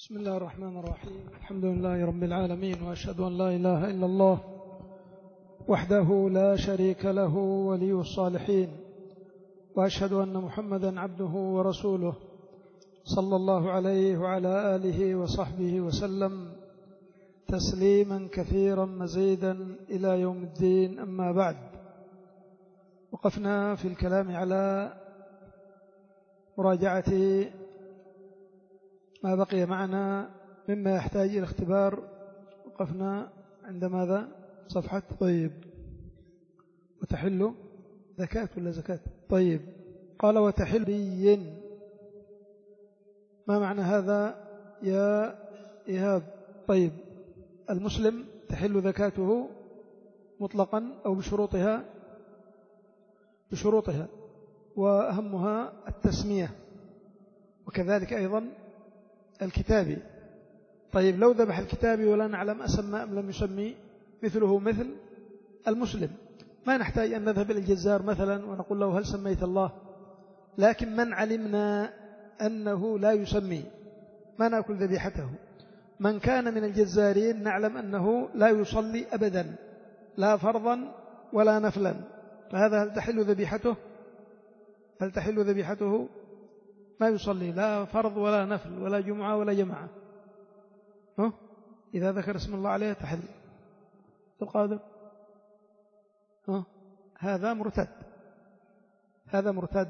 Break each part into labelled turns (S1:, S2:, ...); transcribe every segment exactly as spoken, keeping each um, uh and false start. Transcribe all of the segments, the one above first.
S1: بسم الله الرحمن الرحيم. الحمد لله رب العالمين، وأشهد أن لا إله إلا الله وحده لا شريك له ولي الصالحين، وأشهد أن محمدا عبده ورسوله صلى الله عليه وعلى آله وصحبه وسلم تسليما كثيرا مزيدا إلى يوم الدين. أما بعد، وقفنا في الكلام على مراجعة ما بقي معنا مما يحتاج إلى اختبار. وقفنا عند ماذا؟ صفحة طيب وتحل زكاة ولا زكاة؟ طيب، قال وتحل بين. ما معنى هذا يا إيهاب؟ طيب، المسلم تحل زكاته مطلقا أو بشروطها؟ بشروطها، وأهمها التسمية، وكذلك أيضا الكتابي. طيب، لو ذبح الكتابي ولا نعلم أسمى أم لم يسمي مثله مثل المسلم، ما نحتاج أن نذهب إلى الجزار مثلا ونقول له هل سميت الله، لكن من علمنا أنه لا يسمي ما نأكل ذبيحته. من كان من الجزارين نعلم أنه لا يصلي أبدا، لا فرضا ولا نفلا، فهذا هل تحل ذبيحته؟ هل تحل ذبيحته؟ ما يصلي لا فرض ولا نفل ولا جمعة ولا جماعة. ها؟ إذا ذكر اسم الله عليه تحل. القادر ها؟ هذا مرتد، هذا مرتد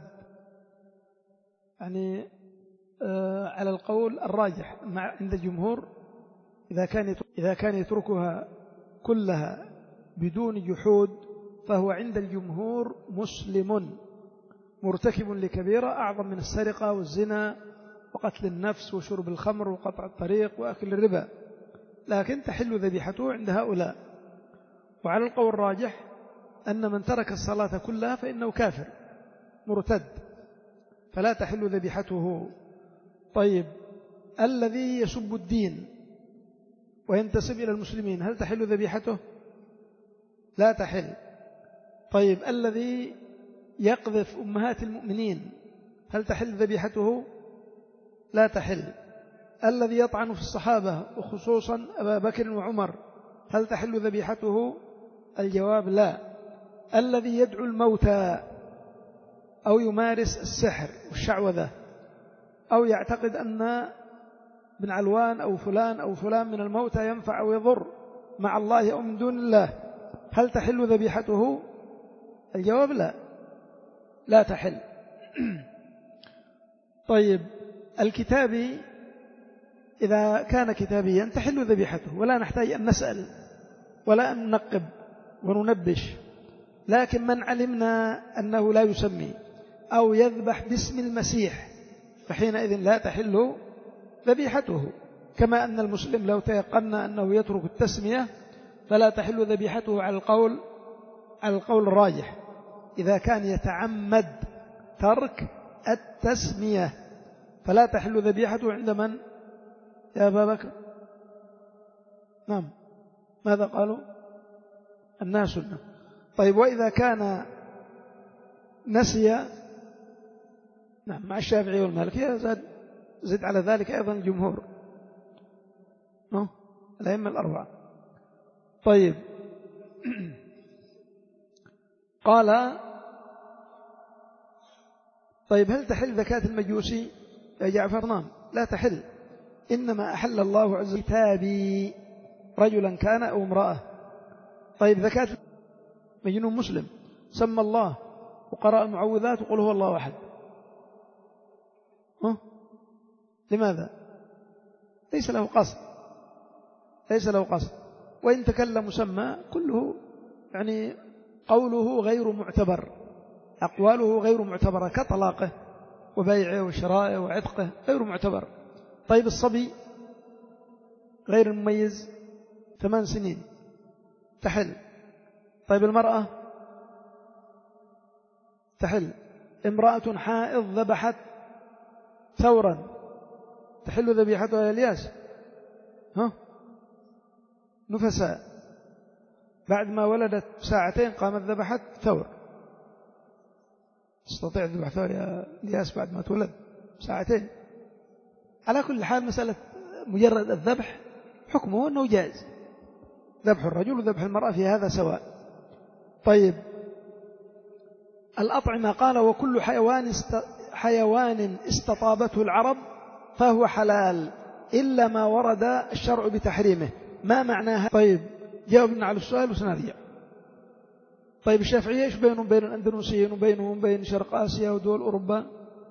S1: يعني آه على القول الراجح عند الجمهور، إذا كان إذا كان يتركها كلها بدون جحود فهو عند الجمهور مسلم مرتكب لكبيرة أعظم من السرقة والزنا وقتل النفس وشرب الخمر وقطع الطريق وأكل الربا، لكن تحل ذبيحته عند هؤلاء. وعلى القول الراجح أن من ترك الصلاة كلها فإنه كافر مرتد، فلا تحل ذبيحته. طيب، الذي يسب الدين وينتسب إلى المسلمين هل تحل ذبيحته؟ لا تحل. طيب، الذي يقذف أمهات المؤمنين هل تحل ذبيحته؟ لا تحل. الذي يطعن في الصحابة وخصوصا أبا بكر وعمر هل تحل ذبيحته؟ الجواب لا. الذي يدعو الموتى أو يمارس السحر والشعوذة أو يعتقد أن بن علوان أو فلان أو فلان من الموتى ينفع أو يضر مع الله أو من دون الله هل تحل ذبيحته؟ الجواب لا، لا تحل. طيب، الكتابي إذا كان كتابيا تحل ذبيحته، ولا نحتاج أن نسأل ولا أن ننقب وننبش. لكن من علمنا أنه لا يسمي أو يذبح باسم المسيح فحينئذ لا تحل ذبيحته، كما أن المسلم لو تيقنا أنه يترك التسمية فلا تحل ذبيحته على القول على القول الراجح إذا كان يتعمد ترك التسمية، فلا تحل ذبيحته عند من يا أبا بكر؟ نعم، ماذا قالوا؟ الناس سنة. طيب، وإذا كان نسي نعم مع الشافعي والمالكية زاد زد على ذلك أيضا الجمهور الأئمة الأربعة. طيب، قال طيب هل تحل زكاة المجوسي يا جعفر؟ نعم، لا تحل. إنما أحل الله عز وجل كتابي رجلا كان أو امرأة. طيب، زكاة مجنون مسلم سمى الله وقرأ المعوذات وقل هو الله أحد، ها؟ لماذا؟ ليس له قصد، ليس له قصد. وإن تكلم مسمى كله يعني قوله غير معتبر، أقواله غير معتبرة كطلاقه وبيعه وشرائه وعتقه غير معتبر. طيب، الصبي غير المميز ثمان سنين تحل. طيب، المرأة تحل. امرأة حائض ذبحت ثورا تحل ذبيحتها يا الياس؟ ها؟ نفساء بعد ما ولدت ساعتين قامت ذبحت ثور، تستطيع ذبح ثور يا الياس بعد ما تولد ساعتين؟ على كل حال مسألة مجرد الذبح حكمه أنه جائز، ذبح الرجل وذبح المرأة في هذا سواء. طيب الأطعمة قال وكل حيوان است... حيوان استطابته العرب فهو حلال إلا ما ورد الشرع بتحريمه. ما معناها؟ طيب جاوبنا على السؤال وسنرجع. طيب الشافعية إيش بينهم بين الأندلسيين وبينهم بين شرق آسيا ودول أوروبا؟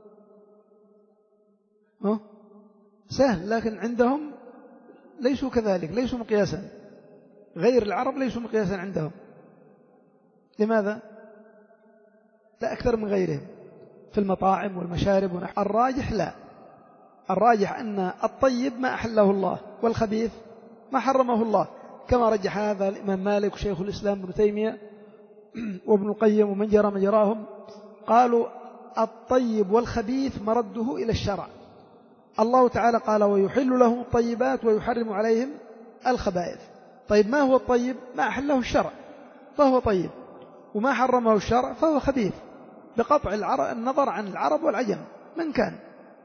S1: أه؟ سهل، لكن عندهم ليسوا كذلك، ليسوا مقياسا، غير العرب ليسوا مقياسا عندهم. لماذا؟ لا أكثر من غيرهم في المطاعم والمشارب ونحو. الراجح لا، الراجح أن الطيب ما أحله الله والخبيث ما حرمه الله، كما رجح هذا الإمام مالك وشيخ الإسلام ابن تيمية وابن القيم ومن جرى مجراهم. قالوا الطيب والخبيث مرده إلى الشرع. الله تعالى قال ويحل لهم الطيبات ويحرم عليهم الخبائث. طيب ما هو الطيب؟ ما أحله الشرع فهو طيب، وما حرمه الشرع فهو خبيث، بقطع النظر عن العرب والعجم من كان.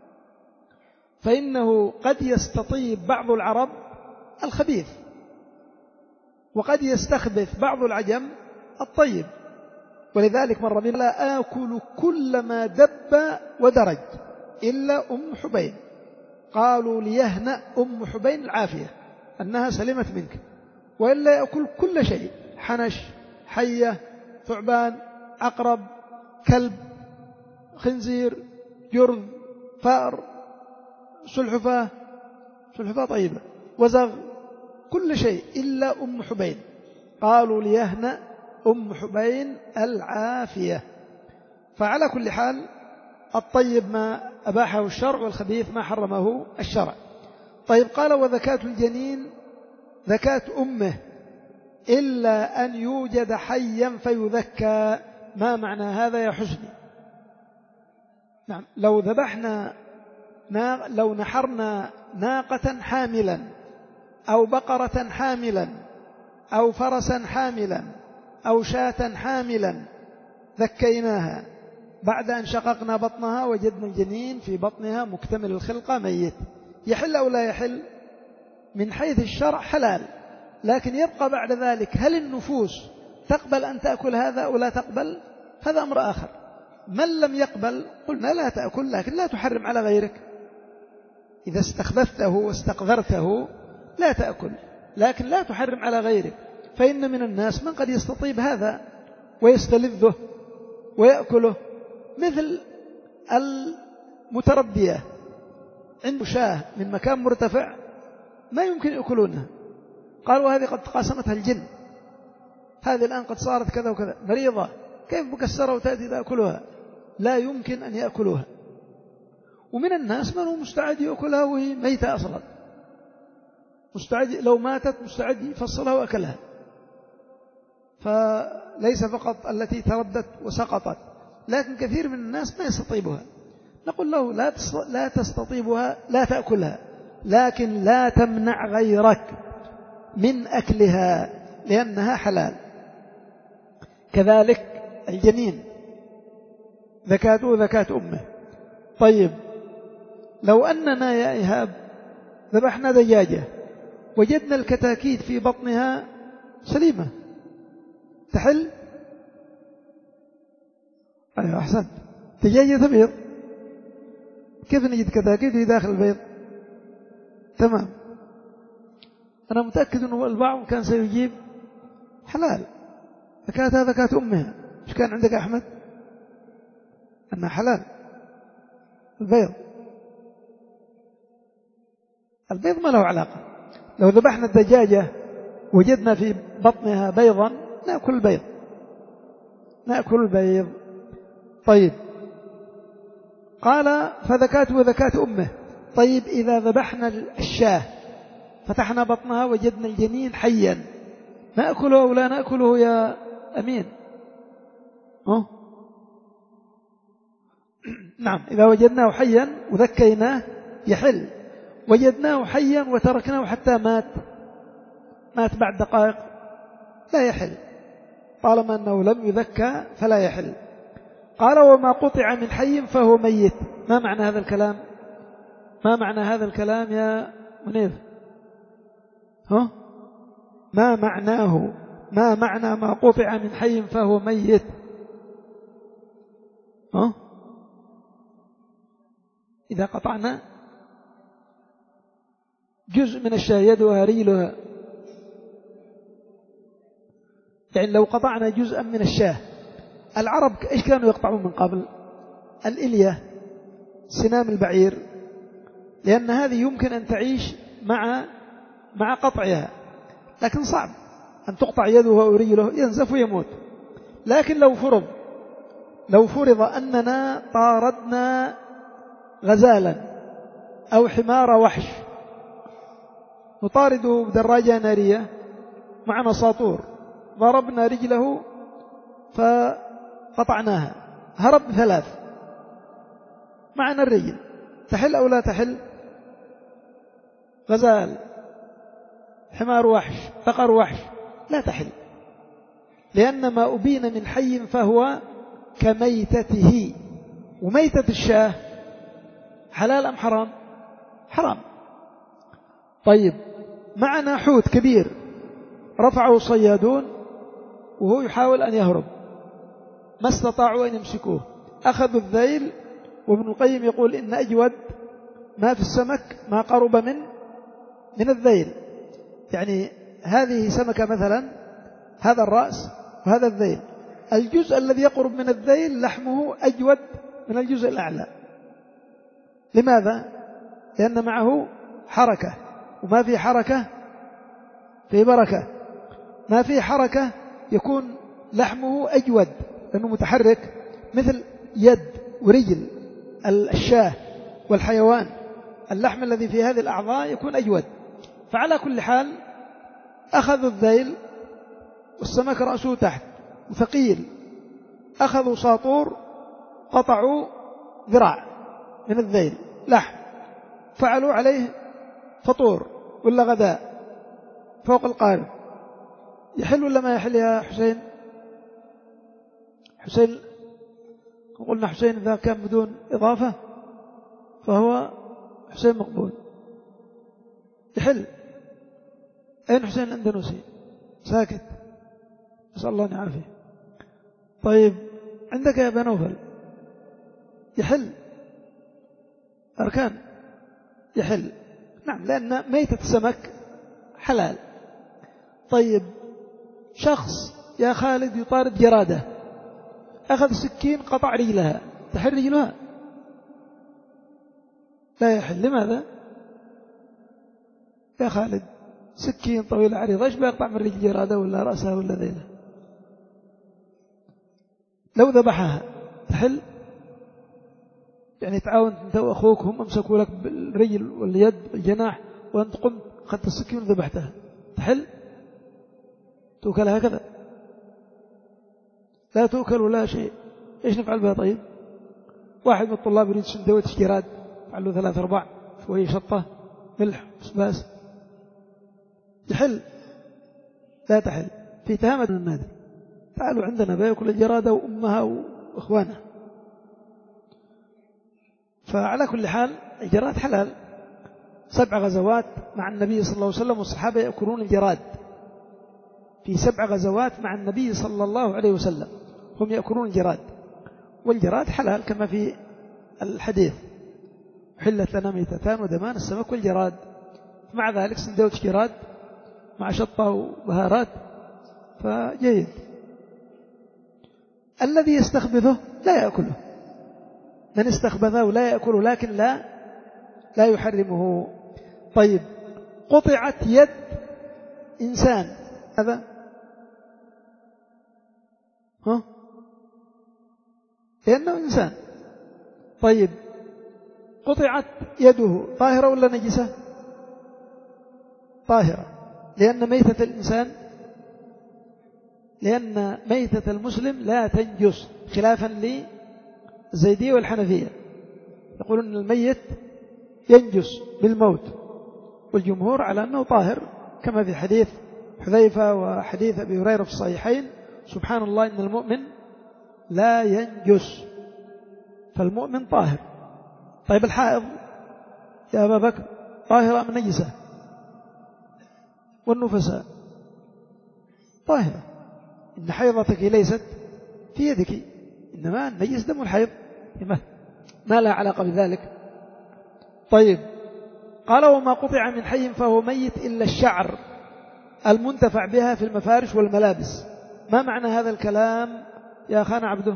S1: فإنه قد يستطيب بعض العرب الخبيث، وقد يستخبث بعض العجم الطيب. ولذلك مر بنا لا آكل كل ما دب ودرج إلا أم حبين. قالوا ليهنأ أم حبين العافية أنها سلمت منك، وإلا يأكل كل شيء، حنش، حية، ثعبان، عقرب، كلب، خنزير، جرذ، فأر، سلحفاة، سلحفاة طيبة، وزغ، كل شيء إلا أم حبين. قالوا ليهنأ أم حبين العافية. فعلى كل حال الطيب ما أباحه الشرع والخبيث ما حرمه الشرع. طيب قال وذكاة الجنين ذكاة أمه إلا أن يوجد حيا فيذكى. ما معنى هذا يا حسني؟ نعم، لو ذبحنا لو نحرنا ناقة حاملا أو بقرة حاملا أو فرسا حاملا أو شاة حاملا ذكيناها، بعد أن شققنا بطنها وجدنا الجنين في بطنها مكتمل الخلقة ميت، يحل أو لا يحل؟ من حيث الشرع حلال، لكن يبقى بعد ذلك هل النفوس تقبل أن تأكل هذا أو لا تقبل؟ هذا أمر آخر. من لم يقبل قلنا لا تأكل، لكن لا تحرم على غيرك. إذا استخبثته واستقذرته لا تأكل، لكن لا تحرم على غيرك. فإن من الناس من قد يستطيب هذا ويستلذه ويأكله، مثل المتربية عنده شاه من مكان مرتفع ما يمكن يأكلونها، قالوا هذه قد قاسمتها الجن، هذه الآن قد صارت كذا وكذا مريضة، كيف مكسرة وتأتي تأكلها؟ لا يمكن أن يأكلوها. ومن الناس من هو مستعد يأكلها وهي ميتة أصلا، مستعد لو ماتت مستعد يفصلها وأكلها. فليس فقط التي تردت وسقطت، لكن كثير من الناس ما يستطيبها. نقول له لا لا تستطيبها لا تأكلها، لكن لا تمنع غيرك من أكلها لأنها حلال. كذلك الجنين ذكاته ذكاة أمه. طيب لو أننا يا إيهاب ذبحنا دجاجة وجدنا الكتاكيت في بطنها سليمة، تحل؟ أيوة أحسن. دجاجة تبيض، كيف نجد كتاكيت في داخل البيض؟ تمام. أنا متأكد أنه البعض كان سيجيب حلال، ذكاتها ذكاة أمها. إيش كان عندك أحمد؟ أنها حلال البيض. البيض ما له علاقة. لو ذبحنا الدجاجة وجدنا في بطنها بيضا نأكل البيض، نأكل البيض. طيب قال فذكاته ذكاة أمه. طيب إذا ذبحنا الشاة فتحنا بطنها وجدنا الجنين حيا، نأكله أو لا نأكله يا أمين؟ أه؟ نعم، إذا وجدناه حيا وذكيناه يحل، وجدناه حيا وتركناه حتى مات مات بعد دقائق لا يحل، طالما أنه لم يذكى فلا يحل. قال وما قطع من حي فهو ميت. ما معنى هذا الكلام؟ ما معنى هذا الكلام يا منيف؟ ها؟ ما معناه ما معنى ما قطع من حي فهو ميت؟ ها؟ إذا قطعنا جزء من الشاة يدها ريلها، يعني لو قطعنا جزءا من الشاة، العرب إيش كانوا يقطعون من قبل؟ الإلية، سنام البعير، لأن هذه يمكن أن تعيش مع مع قطعها، لكن صعب أن تقطع يده ورجله، ينزف ويموت. لكن لو فرض لو فرض أننا طاردنا غزالا أو حمار وحش، نطارده بدراجة نارية معنا ساطور، ضربنا رجله فقطعناها، هرب ثلاث، معنا الرجل، تحل أو لا تحل؟ غزال، حمار وحش، بقر وحش، لا تحل، لأن ما أبين من حي فهو كميتته. وميتة الشاه حلال أم حرام؟ حرام. طيب، معنا حوت كبير رفعه صيادون وهو يحاول أن يهرب، ما استطاعوا أن يمسكوه، أخذوا الذيل، وابن القيم يقول إن أجود ما في السمك ما قرب من من الذيل، يعني هذه سمكة مثلا، هذا الرأس وهذا الذيل، الجزء الذي يقرب من الذيل لحمه أجود من الجزء الأعلى. لماذا؟ لأن معه حركة، وما في حركة في بركة، ما في حركة يكون لحمه أجود لأنه متحرك، مثل يد ورجل الشاه والحيوان، اللحم الذي في هذه الأعضاء يكون أجود. فعلى كل حال أخذوا الذيل والسمك رأسه تحت وثقيل، أخذوا ساطور قطعوا ذراع من الذيل لحم، فعلوا عليه فطور ولا غداء فوق القارب، يحل ولا ما يحل يا حسين؟ حسين قلنا حسين إذا كان بدون إضافة فهو حسين مقبول، يحل. أين حسين الأندونسي؟ ساكت، نسأل الله أن يعافيه. طيب عندك يا بنوفل؟ يحل، أركان يحل، نعم، لأن ميتة السمك حلال. طيب شخص يا خالد يطارد جرادة، أخذ سكين قطع رجلها، تحل رجلها؟ لا يحل. لماذا يا خالد؟ سكين طويل عريض، ايش بيقطع من رجل جرادة ولا رأسها ولا ذيلها؟ لو ذبحها تحل؟ يعني تعاون انت واخوك، هم امسكوا لك بالرجل واليد والجناح وانت قمت اخذت السكين وذبحتها، تحل؟ تؤكل هكذا؟ لا تؤكل ولا شيء. ايش نفعل بها؟ طيب واحد من الطلاب يريد سندويتش جراد، فعل له ثلاث ارباع، شويه شطه، ملح، بس يحل؟ لا تحل. في تهامة النادي، تعالوا عندنا بياكل الجرادة وأمها وإخوانها. فعلى كل حال الجراد حلال. سبع غزوات مع النبي صلى الله عليه وسلم والصحابة يأكلون الجراد، في سبع غزوات مع النبي صلى الله عليه وسلم هم يأكلون الجراد، والجراد حلال كما في الحديث: حلت لنا ميتتان ودمان السمك والجراد. مع ذلك سندوتش جراد مع شطة وبهارات فجيد. الذي يستخبثه لا يأكله، من استخبثه لا يأكله، لكن لا لا يحرمه. طيب قطعت يد إنسان، هذا ها لأنه إنسان. طيب قطعت يده، طاهرة ولا نجسة؟ طاهرة، لأن ميتة الإنسان لأن ميتة المسلم لا تنجس، خلافا للزيدية والحنفية، يقولون أن الميت ينجس بالموت، والجمهور على أنه طاهر، كما في حديث حذيفة وحديث أبي هريرة في الصحيحين: سبحان الله إن المؤمن لا ينجس، فالمؤمن طاهر. طيب الحائض يا أبا بكر، طاهرة أم نجسة؟ والنفساء طاهرة. إن حيضتك ليست في يدك، إنما النجس دم الحيض، ما لا علاقة بذلك. طيب قال وما قطع من حي فهو ميت إلا الشعر المنتفع بها في المفارش والملابس. ما معنى هذا الكلام يا أخانا عبده؟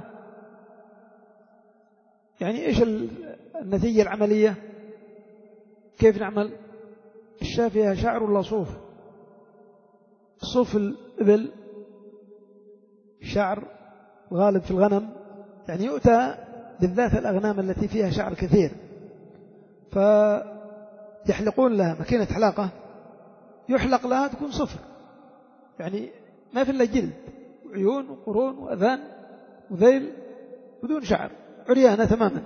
S1: يعني إيش النتيجة العملية؟ كيف نعمل؟ الشاة فيها شعر ولا صوف؟ صوف الإبل شعر غالب في الغنم، يعني يؤتى بالذات الأغنام التي فيها شعر كثير فيحلقون لها ماكينة حلاقة، يحلق لها تكون صفر، يعني ما في إلا جلد وعيون وقرون وأذان وذيل بدون شعر، عريانة تماما،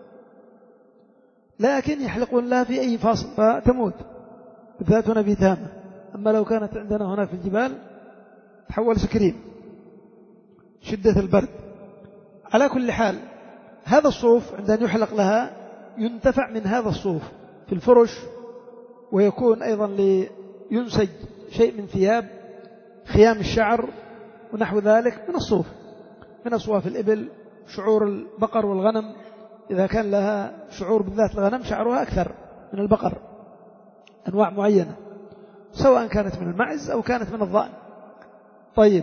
S1: لكن يحلقون لها في أي فاصل فتموت، بالذات هنا في تامة. أما لو كانت عندنا هنا في الجبال تحول سكريم شدة البرد. على كل حال هذا الصوف عندما يحلق لها ينتفع من هذا الصوف في الفرش، ويكون أيضا لينسج شيء من ثياب خيام الشعر ونحو ذلك من الصوف، من أصواف الإبل، شعور البقر والغنم، إذا كان لها شعور بالذات الغنم شعرها أكثر من البقر، أنواع معينة سواء كانت من المعز أو كانت من الضأن. طيب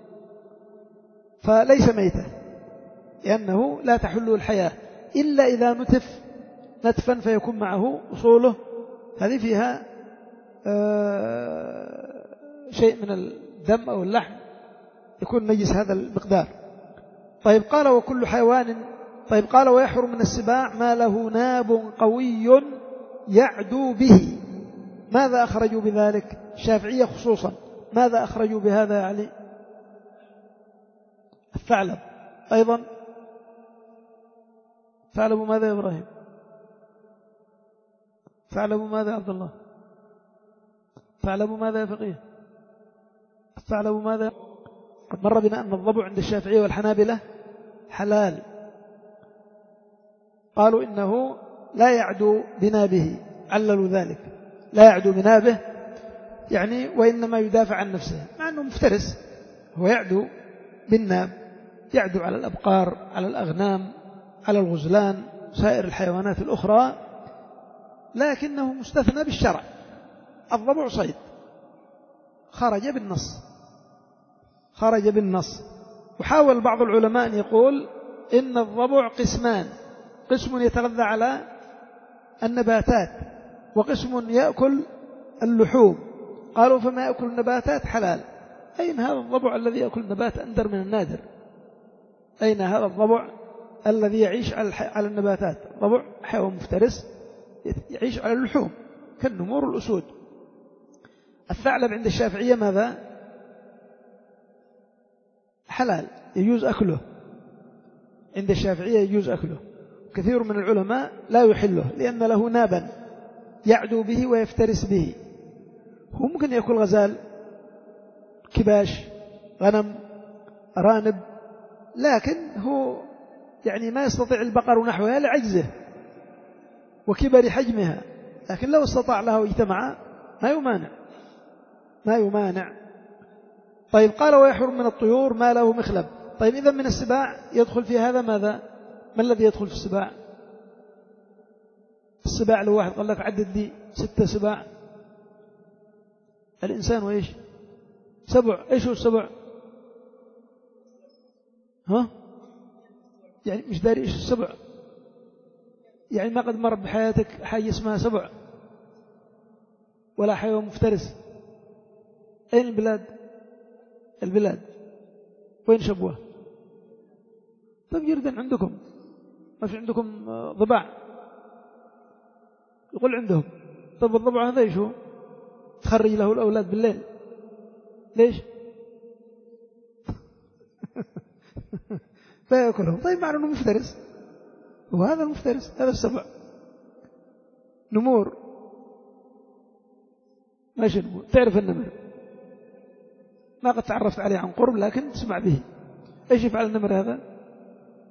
S1: فليس ميتة لأنه لا تحل الحياة إلا إذا نتف نتفا فيكون معه أصوله، هذه فيها شيء من الدم أو اللحم يكون نجس هذا المقدار. طيب قال وكل حيوان. طيب قال ويحرم من السباع ما له ناب قوي يعدو به. ماذا أخرجوا بذلك؟ الشافعية خصوصا ماذا أخرجوا بهذا؟ يعني الثعلب أيضا. ثعلب ماذا يا إبراهيم؟ ثعلب ماذا يا عبد الله؟ ثعلب ماذا يا فقيه؟ الثعلب ماذا؟ قد مر بنا أن الضبع عند الشافعية والحنابلة حلال، قالوا إنه لا يعدو بنابه، عللوا ذلك لا يعدو بنابه يعني وإنما يدافع عن نفسه، مع أنه مفترس هو يعدو بالناب، يعدو على الأبقار على الأغنام على الغزلان سائر الحيوانات الأخرى، لكنه مستثنى بالشرع. الضبع صيد خرج بالنص خرج بالنص وحاول بعض العلماء أن يقول إن الضبع قسمان، قسم يتغذى على النباتات وقسم يأكل اللحوم، قالوا فما يأكل النباتات حلال. أين هذا الضبع الذي يأكل النبات؟ أندر من النادر. أين هذا الضبع الذي يعيش على النباتات؟ الضبع حيوان مفترس يعيش على اللحوم كالنمور والأسود. الثعلب عند الشافعية ماذا؟ حلال يجوز أكله، عند الشافعية يجوز أكله، كثير من العلماء لا يحله لأن له نابا يعدو به ويفترس به. هو ممكن يأكل غزال كباش غنم أرانب، لكن هو يعني ما يستطيع البقر ونحوها لعجزه وكبر حجمها، لكن لو استطاع له واجتمع ما يمانع ما يمانع. طيب قال ويحرم من الطيور ما له مخلب. طيب إذا من السباع يدخل في هذا ماذا؟ ما الذي يدخل في السباع؟ السباع لو واحد قال لك عدد لي ستة سباع، الإنسان وإيش؟ سبع. إيش هو السبع؟ ها؟ يعني مش داري إيش السبع، يعني ما قد مر بحياتك حاجة اسمها سبع ولا حيوان مفترس. أين البلاد؟ البلاد وين شبوه؟ طيب جردا عندكم ما في عندكم ضباع؟ يقول عندهم. طيب الضبع هذا ايش هو؟ تخرج له الأولاد بالليل ليش؟ فيأكلهم. طيب معنى أنه مفترس، وهذا المفترس هذا السبع. نمور ماشي نمور، تعرف النمر ما قد تعرفت عليه عن قرب لكن تسمع به. ايش يفعل النمر هذا؟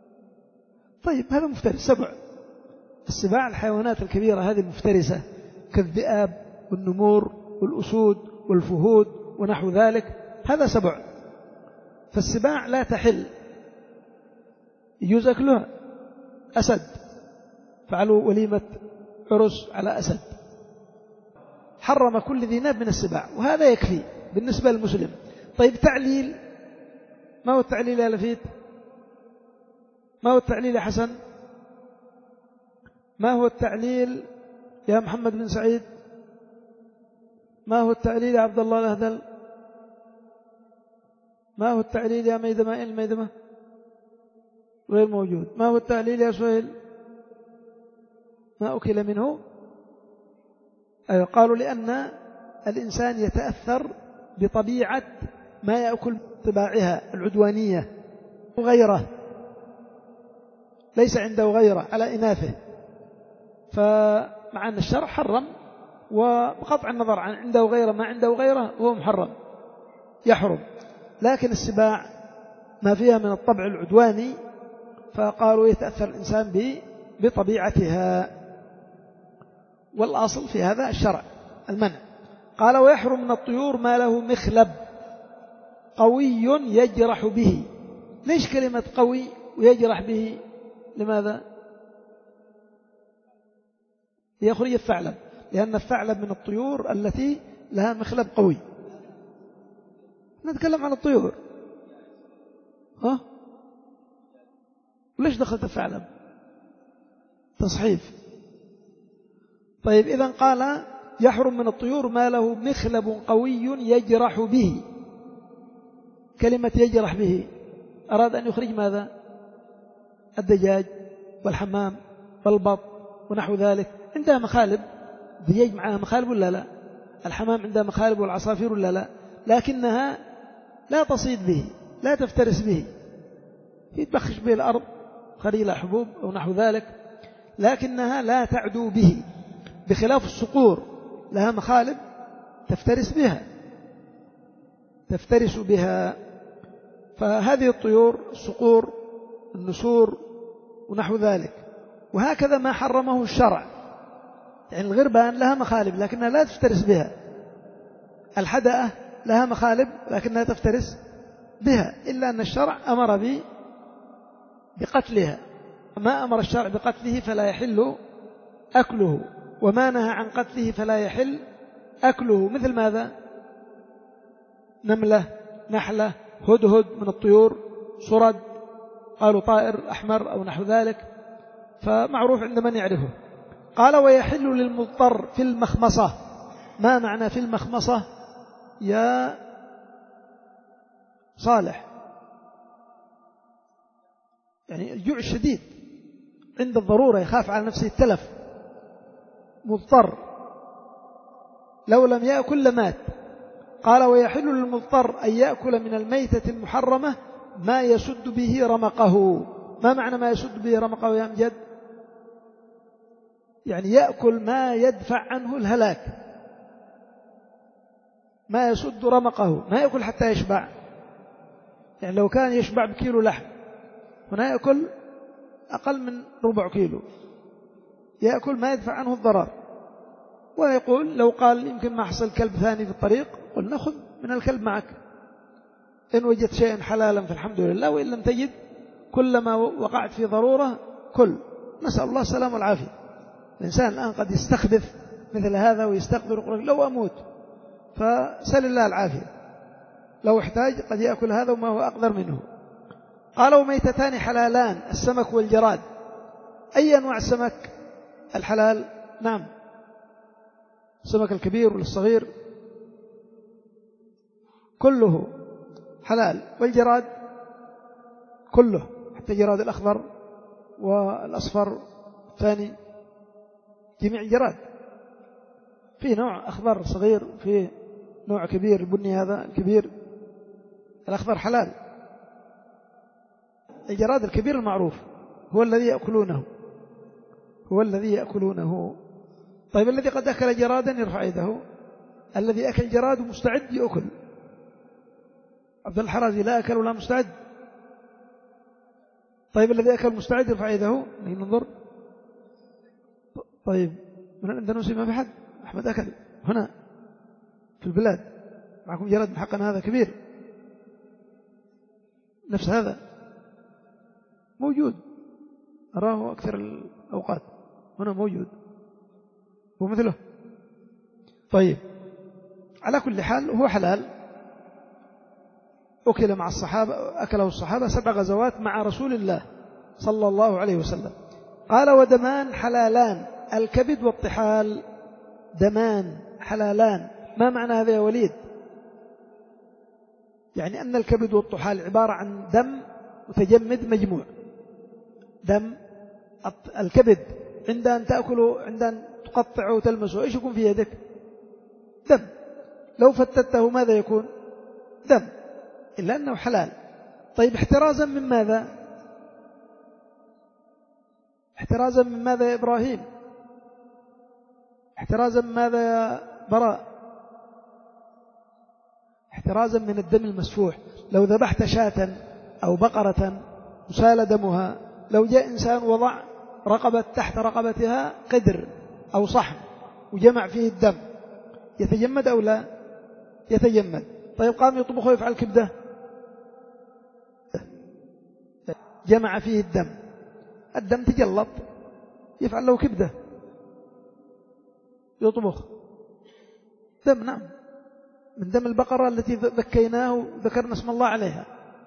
S1: طيب هذا مفترس سبع. السباع الحيوانات الكبيرة هذه المفترسة كالذئاب والنمور والأسود والفهود ونحو ذلك، هذا سبع. فالسباع لا تحل، يجوز أكلها. أسد، فعلوا وليمة عرس على أسد، حرم كل ذي ناب من السباع، وهذا يكفي بالنسبة للمسلم. طيب تعليل، ما هو التعليل يا لفيت؟ ما هو التعليل يا حسن؟ ما هو التعليل يا محمد بن سعيد؟ ما هو التعليل يا عبد الله الأهدل؟ ما هو التعليل يا ميدمة؟ الميدمة غير موجود. ما هو التعليل يا سهيل؟ ما أكل منه؟ أيوة، قالوا لأن الإنسان يتأثر بطبيعة ما يأكل طباعها العدوانية وغيره، ليس عنده غيره على إناثه، فمع أن الشرع حرم، وبقطع النظر عن عنده غيره ما عنده غيره هو محرم يحرم. لكن السباع ما فيها من الطبع العدواني، فقالوا يتأثر الإنسان بطبيعتها، والأصل في هذا الشرع المنع. قال ويحرم من الطيور ما له مخلب قوي يجرح به. ليش كلمة قوي ويجرح به؟ لماذا؟ يخرج الثعلب، لأن الثعلب من الطيور التي لها مخلب قوي. نتكلم عن الطيور، ها؟ وليش دخلت الثعلب؟ تصحيف. طيب إذن قال يحرم من الطيور ما له مخلب قوي يجرح به. كلمة يجرح به أراد أن يخرج ماذا؟ الدجاج والحمام والبط ونحو ذلك، عندها مخالب. الدجاج معها مخالب ولا لا؟ الحمام عندها مخالب والعصافير ولا لا؟ لكنها لا تصيد به، لا تفترس به، يتبخش به الأرض خليل حبوب أو نحو ذلك، لكنها لا تعدو به، بخلاف الصقور لها مخالب تفترس بها تفترس بها. فهذه الطيور الصقور النسور ونحو ذلك. وهكذا ما حرمه الشرع، يعني الغربان لها مخالب لكنها لا تفترس بها، الحدأة لها مخالب لكنها تفترس بها، إلا أن الشرع أمر به بقتلها. ما أمر الشرع بقتله فلا يحل أكله، وما نهى عن قتله فلا يحل أكله. مثل ماذا؟ نملة، نحلة، هدهد من الطيور، صرد، قالوا طائر أحمر أو نحو ذلك، فمعروف عند من يعرفه. قال ويحل للمضطر في المخمصة. ما معنى في المخمصة يا صالح؟ يعني الجوع الشديد عند الضرورة، يخاف على نفسه التلف، مضطر لو لم يأكل لمات. قال ويحل للمضطر أن يأكل من الميتة المحرمة ما يسد به رمقه. ما معنى ما يسد به رمقه يا أمجد؟ يعني يأكل ما يدفع عنه الهلاك، ما يسد رمقه، ما يأكل حتى يشبع. يعني لو كان يشبع بكيلو لحم، هنا يأكل أقل من ربع كيلو، يأكل ما يدفع عنه الضرر. ويقول لو قال يمكن ما حصل كلب ثاني في الطريق، قلنا خذ من الكلب معك، إن وجدت شيئا حلالا فالحمد لله، وإن لم تجد كلما وقعت في ضرورة كل. نسأل الله السلام والعافية. الإنسان الآن قد يستخبث مثل هذا ويستقدر يقول لو أموت، فسل الله العافية، لو احتاج قد يأكل هذا وما هو أقدر منه. قالوا ميتتان حلالان السمك والجراد. أي أنواع السمك الحلال؟ نعم، السمك الكبير والصغير كله حلال، والجراد كله حتى الجراد الأخضر والأصفر الثاني، جميع الجراد. في نوع أخضر صغير، في نوع كبير البني، هذا الكبير الأخضر حلال. الجراد الكبير المعروف هو الذي يأكلونه، هو الذي يأكلونه. طيب الذي قد أكل جرادا يرفع يده. الذي أكل جراد مستعد يأكل. عبد الحرازي لا أكل ولا مستعد. طيب الذي أكل مستعد يرفع يده. ننظر. طيب من الأندونيسي ما في حد؟ أحمد أكل هنا في البلاد، معكم جلد محقن هذا كبير نفس هذا موجود، أراه أكثر الأوقات هنا موجود هو مثله. طيب على كل حال هو حلال، أكل مع الصحابة، أكله الصحابة سبع غزوات مع رسول الله صلى الله عليه وسلم. قال ودمان حلالان، الكبد والطحال دمان حلالان. ما معنى هذا يا وليد؟ يعني أن الكبد والطحال عبارة عن دم متجمد مجموع. دم الكبد عند أن تأكله، عند أن تقطعه وتلمسه إيش يكون في يدك؟ دم. لو فتته ماذا يكون؟ دم، إلا أنه حلال. طيب احترازا من ماذا؟ احترازا من ماذا يا إبراهيم؟ احترازا من ماذا يا براء؟ احترازا من الدم المسفوح. لو ذبحت شاة أو بقرة وسال دمها، لو جاء إنسان وضع رقبة تحت رقبتها قدر أو صحن وجمع فيه الدم، يتجمد أو لا؟ يتجمد. طيب قام يطبخه ويفعل كبدة، جمع فيه الدم، الدم تجلط، يفعل له كبدة، يطبخ دم. نعم، من دم البقرة التي ذكيناه وذكرنا اسم الله عليها.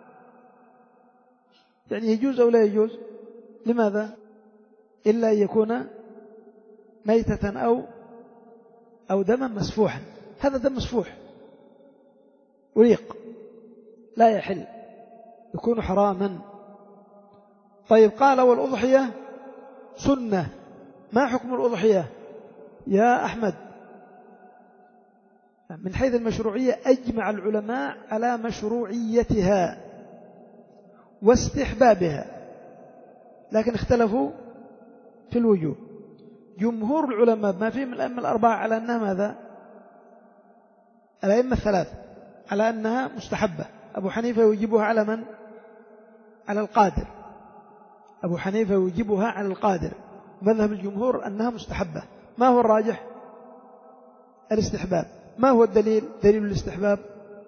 S1: يعني يجوز أو لا يجوز؟ لماذا؟ إلا أن يكون ميتة أو أو دما مسفوحا. هذا دم مسفوح وريق لا يحل، يكون حراما. طيب قال والأضحية سنة. ما حكم الأضحية يا أحمد؟ من حيث المشروعية أجمع العلماء على مشروعيتها واستحبابها، لكن اختلفوا في الوجوب. جمهور العلماء ما فيهم الأئمة الأربعة على أنها ماذا؟ الأئمة الثلاث على أنها مستحبة. أبو حنيفة يوجبها على من؟ على القادر. أبو حنيفة يوجبها على القادر. مذهب الجمهور أنها مستحبة. ما هو الراجح؟ الاستحباب. ما هو الدليل؟ دليل الاستحباب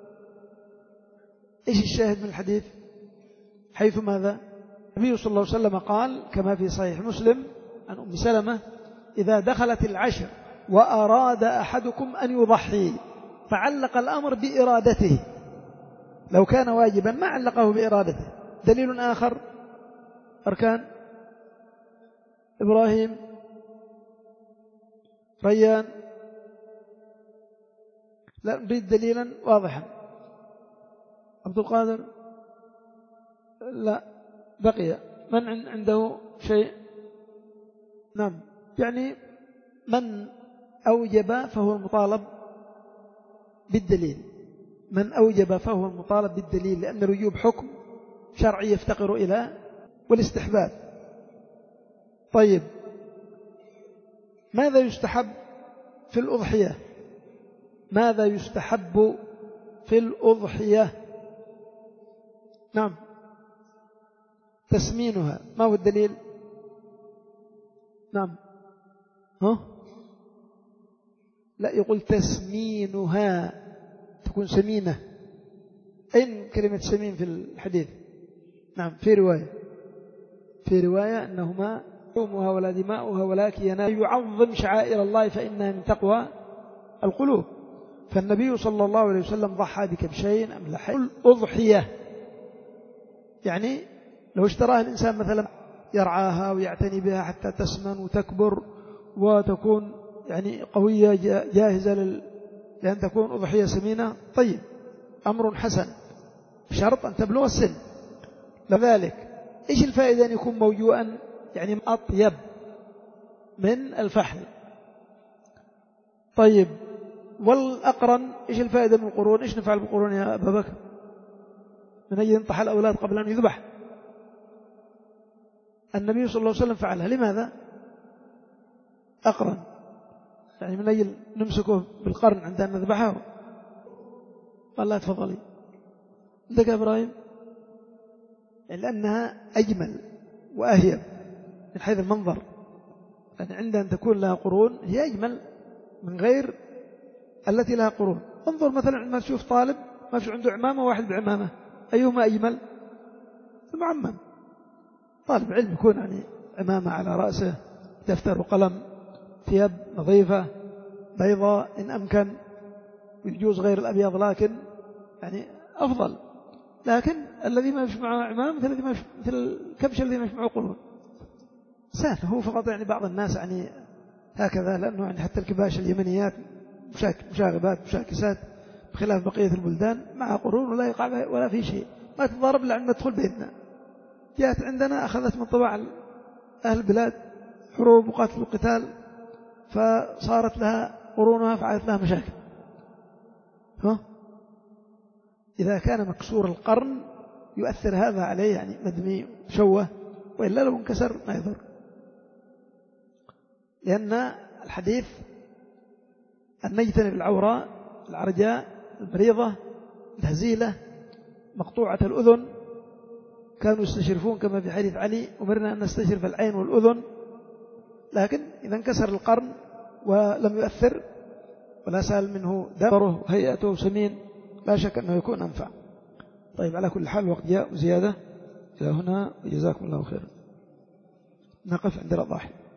S1: إيش الشاهد من الحديث؟ حيث ماذا؟ النبي صلى الله عليه وسلم قال كما في صحيح مسلم عن أم سلمة: إذا دخلت العشر وأراد أحدكم أن يضحي، فعلق الأمر بإرادته. لو كان واجبا ما علقه بإرادته. دليل آخر أركان إبراهيم، ريان، لا نريد دليلا واضحا. عبد القادر لا، بقي من عنده شيء؟ نعم، يعني من أوجب فهو المطالب بالدليل. من أوجب فهو المطالب بالدليل، لأن الوجوب حكم شرعي يفتقر إلى والاستحباب. طيب ماذا يستحب في الأضحية؟ ماذا يستحب في الأضحية؟ نعم، تسمينها. ما هو الدليل؟ نعم، ها؟ لا، يقول تسمينها، تكون سمينة. أين كلمة سمين في الحديث؟ نعم، في رواية في رواية أنهما يومها ولا دماؤها ولكن ينال يعظم شعائر الله فإنها من تقوى القلوب. فالنبي صلى الله عليه وسلم ضحى بكبشين أملحين أضحية. يعني لو اشتراها الإنسان مثلا يرعاها ويعتني بها حتى تسمن وتكبر وتكون يعني قوية جاهزة لل... لأن تكون أضحية سمينة، طيب، أمر حسن، بشرط أن تبلغ السن. لذلك إيش الفائدة أن يكون موجوعا؟ يعني أطيب من الفحل. طيب والأقرن إيش الفائدة من القرون؟ إيش نفعل بالقرون يا أبا بكر؟ من أجل ينطح الأولاد قبل أن يذبح. النبي صلى الله عليه وسلم فعلها، لماذا؟ أقرن، يعني من أجل نمسكه بالقرن عند أن نذبحه. قال لا، تفضلي عندك يا إبراهيم، لأنها أجمل وأهيب من حيث المنظر. يعني عند أن تكون لها قرون هي أجمل من غير التي لها قرون. انظر مثلا عندما تشوف طالب ما في عنده عمامة واحد بعمامة، أيهما أجمل؟ المعمم. طالب علم يكون يعني عمامة على رأسه، دفتر وقلم، ثياب نظيفة بيضاء إن أمكن، يجوز غير الأبيض لكن يعني أفضل. لكن الذي ما يمشي معه عمام مثل الذي ما مثل الكبش الذي ما يمشي معه قرون. سهل هو فقط يعني بعض الناس يعني هكذا، لأنه يعني حتى الكباش اليمنيات مشاغبات مشاكسات بخلاف بقية البلدان مع قرون ولا يقع ولا في شيء، ما تضارب إلا عندما تدخل بيتنا. جاءت عندنا أخذت من طباع أهل البلاد حروب وقتل وقتال، فصارت لها قرونها فعلت لها مشاكل. ها؟ إذا كان مكسور القرن يؤثر هذا عليه يعني مدمي مشوه، وإلا لو انكسر ما يضر، لأن الحديث أن نجتنب العوراء العرجاء المريضة الهزيلة مقطوعة الأذن. كانوا يستشرفون كما في حديث علي أمرنا أن نستشرف العين والأذن، لكن إذا انكسر القرن ولم يؤثر ولا سال منه دبره وهيئته سمين لا شك أنه يكون أنفع. طيب على كل حال الوقت جاء زيادة إلى هنا، وجزاكم الله خيرا. نقف عند الأضاحي.